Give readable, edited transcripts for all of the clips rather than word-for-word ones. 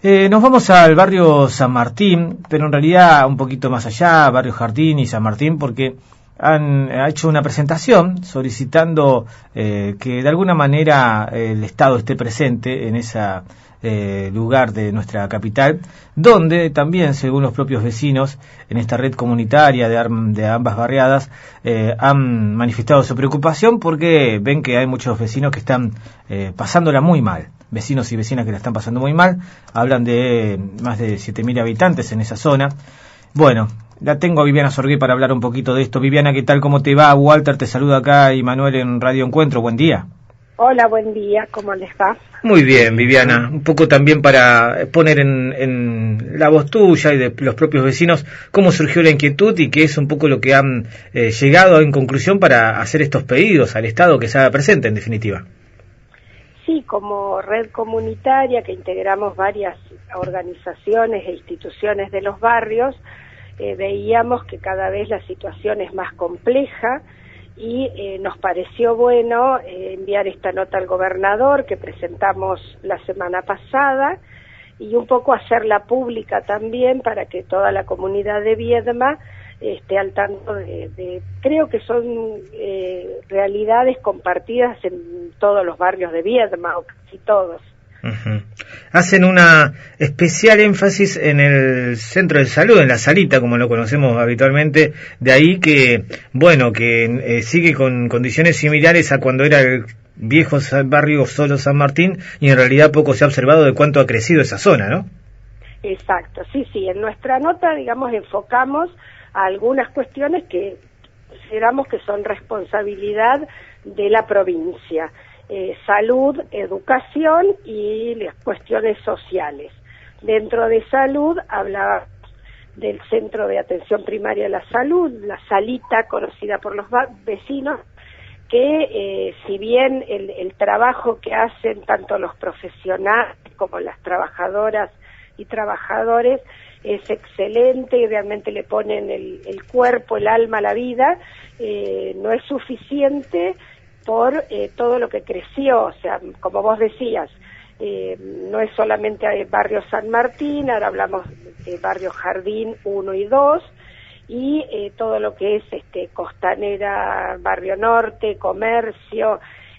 Nos vamos al barrio San Martín, pero en realidad un poquito más allá, barrio Jardín y San Martín, porque ha hecho una presentación solicitando que de alguna manera el Estado esté presente en ese lugar de nuestra capital, donde también, según los propios vecinos, en esta red comunitaria de ambas barriadas, han manifestado su preocupación porque ven que hay muchos vecinos que están pasándola muy mal. Vecinos y vecinas que la están pasando muy mal, hablan de más de 7.000 habitantes en esa zona. Bueno, la tengo a Viviana Sorgué para hablar un poquito de esto. Viviana, ¿qué tal? ¿Cómo te va? Walter te saluda acá y Manuel en Radio Encuentro. Buen día. Hola, buen día. ¿Cómo les va? Muy bien, Viviana. Un poco también para poner en la voz tuya y de los propios vecinos cómo surgió la inquietud y qué es un poco lo que han llegado en conclusión para hacer estos pedidos al Estado que se haga presente, en definitiva. Sí, como red comunitaria que integramos varias organizaciones e instituciones de los barrios, veíamos que cada vez la situación es más compleja y nos pareció bueno enviar esta nota al gobernador que presentamos la semana pasada y un poco hacerla pública también para que toda la comunidad de Viedma esté al tanto creo que son realidades compartidas en todos los barrios de Viedma, o casi todos. Uh-huh. Hacen una especial énfasis en el centro de salud, en la salita, como lo conocemos habitualmente, de ahí que, bueno, que sigue con condiciones similares a cuando era el viejo barrio solo San Martín, y en realidad poco se ha observado de cuánto ha crecido esa zona, ¿no? Exacto, sí, en nuestra nota, digamos, enfocamos a algunas cuestiones que consideramos que son responsabilidad de la provincia. Salud, educación y las cuestiones sociales. Dentro de salud hablaba del Centro de Atención Primaria de la Salud, la salita conocida por los vecinos, que si bien el trabajo que hacen tanto los profesionales como las trabajadoras y trabajadores es excelente y realmente le ponen el cuerpo, el alma, la vida, no es suficiente por todo lo que creció, o sea, como vos decías, no es solamente barrio San Martín, ahora hablamos de barrio Jardín 1 y 2, y todo lo que es Costanera, Barrio Norte, Comercio,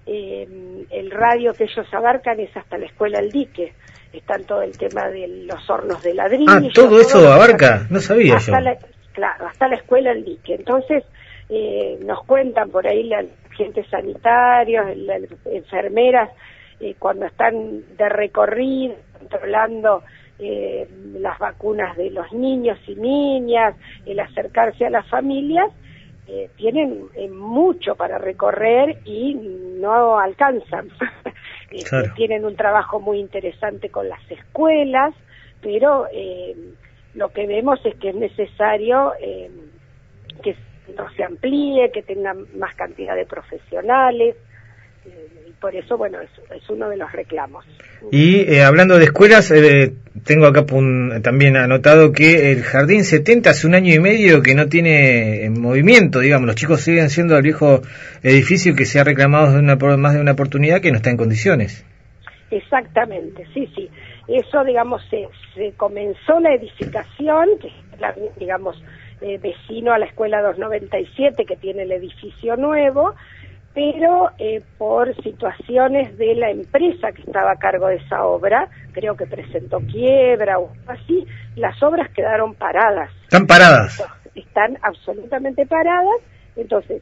el radio que ellos abarcan es hasta la Escuela El Dique, están todo el tema de los hornos de ladrillo. Ah, ¿todo eso abarca? No sabía yo. Claro, hasta la Escuela El Dique, entonces nos cuentan por ahí la agentes sanitarios, las enfermeras, cuando están de recorrido, controlando las vacunas de los niños y niñas, el acercarse a las familias, tienen mucho para recorrer y no alcanzan. Claro. Tienen un trabajo muy interesante con las escuelas, pero lo que vemos es que es necesario que no se amplíe, que tenga más cantidad de profesionales, y por eso, bueno, es uno de los reclamos. Y hablando de escuelas, tengo acá también anotado que el Jardín 70 hace 1 año y medio que no tiene movimiento, digamos, los chicos siguen siendo el viejo edificio que se ha reclamado más de una oportunidad que no está en condiciones. Exactamente, sí, eso, digamos, se comenzó la edificación, que es digamos, vecino a la Escuela 297 que tiene el edificio nuevo, pero por situaciones de la empresa que estaba a cargo de esa obra, creo que presentó quiebra o así, las obras quedaron paradas. ¿Están paradas? Están absolutamente paradas, entonces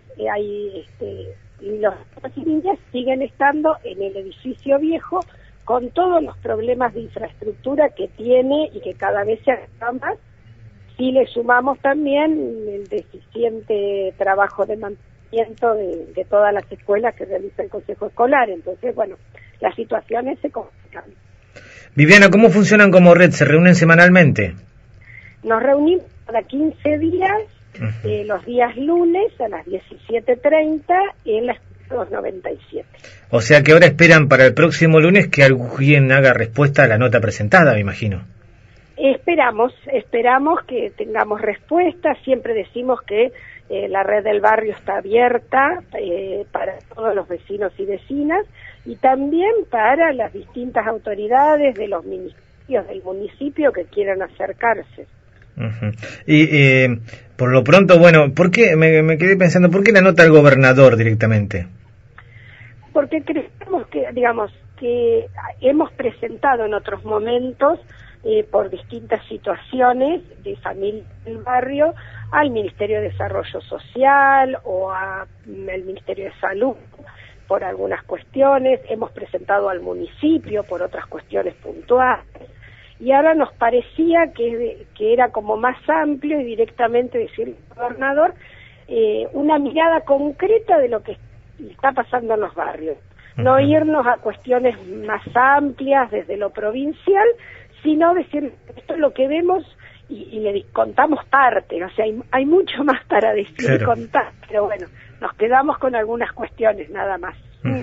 las niñas siguen estando en el edificio viejo con todos los problemas de infraestructura que tiene y que cada vez se agravan más. Si le sumamos también el deficiente trabajo de mantenimiento de todas las escuelas que realiza el Consejo Escolar. Entonces, bueno, las situaciones se complican. Viviana, ¿cómo funcionan como red? ¿Se reúnen semanalmente? Nos reunimos cada 15 días, los días lunes a las 17:30 en la Escuela 297. O sea que ahora esperan para el próximo lunes que alguien haga respuesta a la nota presentada, me imagino. Esperamos que tengamos respuesta. Siempre decimos que la red del barrio está abierta para todos los vecinos y vecinas y también para las distintas autoridades de los ministerios del municipio que quieran acercarse. Uh-huh. Y por lo pronto, bueno, ¿por qué me quedé pensando, por qué la nota al gobernador directamente? Porque creemos que, digamos, que hemos presentado en otros momentos por distintas situaciones de familia del barrio al Ministerio de Desarrollo Social o al Ministerio de Salud por algunas cuestiones, hemos presentado al municipio por otras cuestiones puntuales, y ahora nos parecía que era como más amplio y directamente decirle al gobernador una mirada concreta de lo que está pasando en los barrios. No irnos a cuestiones más amplias desde lo provincial, sino decir, esto es lo que vemos y le contamos parte, o sea, hay mucho más para decir y contar, pero bueno, nos quedamos con algunas cuestiones nada más.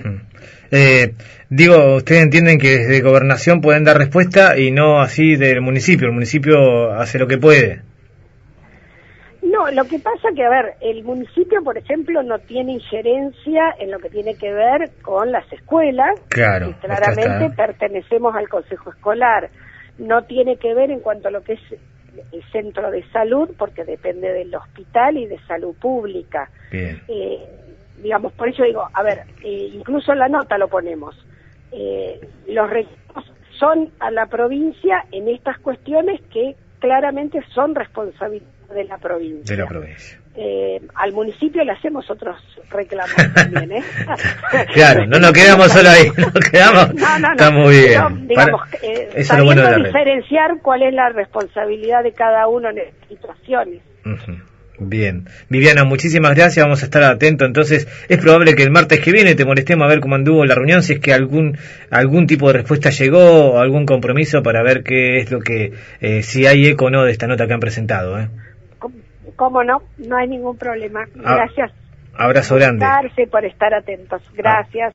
Digo, ustedes entienden que desde Gobernación pueden dar respuesta y no así del municipio, el municipio hace lo que puede. No, lo que pasa que, a ver, el municipio, por ejemplo, no tiene injerencia en lo que tiene que ver con las escuelas, claro, y claramente pertenecemos al Consejo Escolar. No tiene que ver en cuanto a lo que es el centro de salud, porque depende del hospital y de salud pública. Bien. Digamos, por eso digo, a ver, incluso en la nota lo ponemos. Los recursos son a la provincia en estas cuestiones que claramente son responsabilidad de la provincia. De la provincia. Al municipio le hacemos otros reclamos también, ¿eh? Claro, no nos quedamos solo ahí, nos quedamos, no, está muy bien. Pero, digamos, sabiendo diferenciar cuál es la responsabilidad de cada uno en estas situaciones. Uh-huh. Bien. Viviana, muchísimas gracias, vamos a estar atentos. Entonces, es probable que el martes que viene te molestemos a ver cómo anduvo la reunión, si es que algún tipo de respuesta llegó o algún compromiso para ver qué es lo que, si hay eco o no de esta nota que han presentado, ¿eh? ¿Cómo no? No hay ningún problema. Gracias. Abrazo grande. Por estar atentos. Gracias.